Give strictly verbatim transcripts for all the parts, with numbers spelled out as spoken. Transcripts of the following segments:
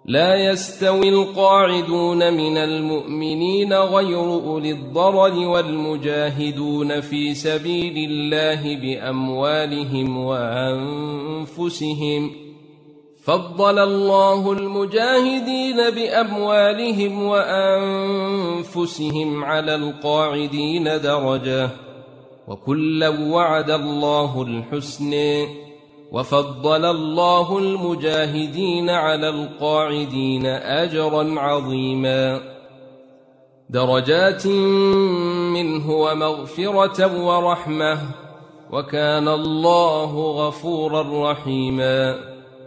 لا يستوي القاعدون من المؤمنين غير أولي الضرر والمجاهدون في سبيل الله بأموالهم وأنفسهم. فضل الله المجاهدين بأموالهم وأنفسهم على القاعدين درجة، وكلا وعد الله الحسن، وفضل الله المجاهدين على القاعدين أجرا عظيما، درجات منه ومغفرة ورحمة، وكان الله غفورا رحيما.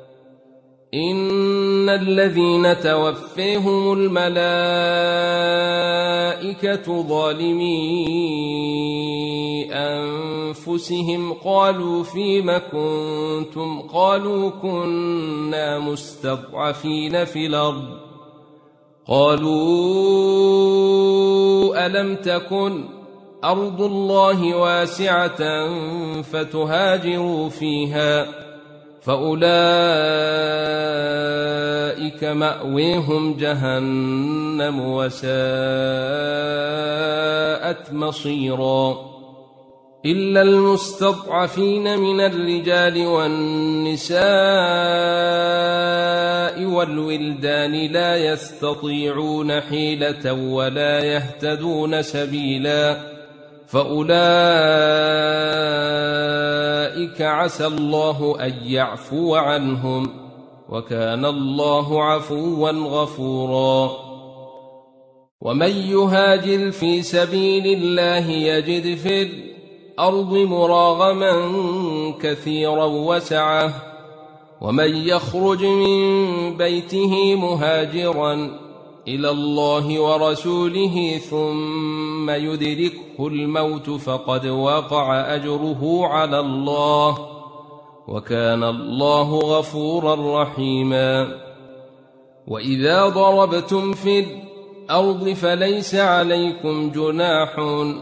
إن الذين توفيهم الملائكة ظالمي أنفسهم قالوا فيم كنتم؟ قالوا كنا مستضعفين في الأرض. قالوا ألم تكن أرض الله واسعة فتهاجروا فيها؟ فأولئك مأويهم جهنم وساءت مصيرا. إلا المستضعفين من الرجال والنساء والولدان لا يستطيعون حيلة ولا يهتدون سبيلا، فأولئك عسى الله أن يعفو عنهم، وكان الله عفوا غفورا. ومن يهاجر في سبيل الله يجد في الأرض مراغما كثيرا وسعة، ومن يخرج من بيته مهاجرا إلى الله ورسوله ثم يدركه الموت فقد وقع أجره على الله، وكان الله غفورا رحيما. وإذا ضربتم في الأرض فليس عليكم جناح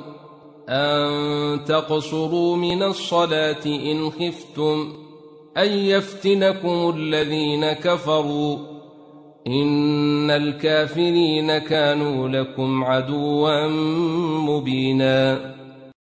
أن تقصروا من الصلاة إن خفتم أن يفتنكم الذين كفروا، إن الكافرين كانوا لكم عدوا مبينا.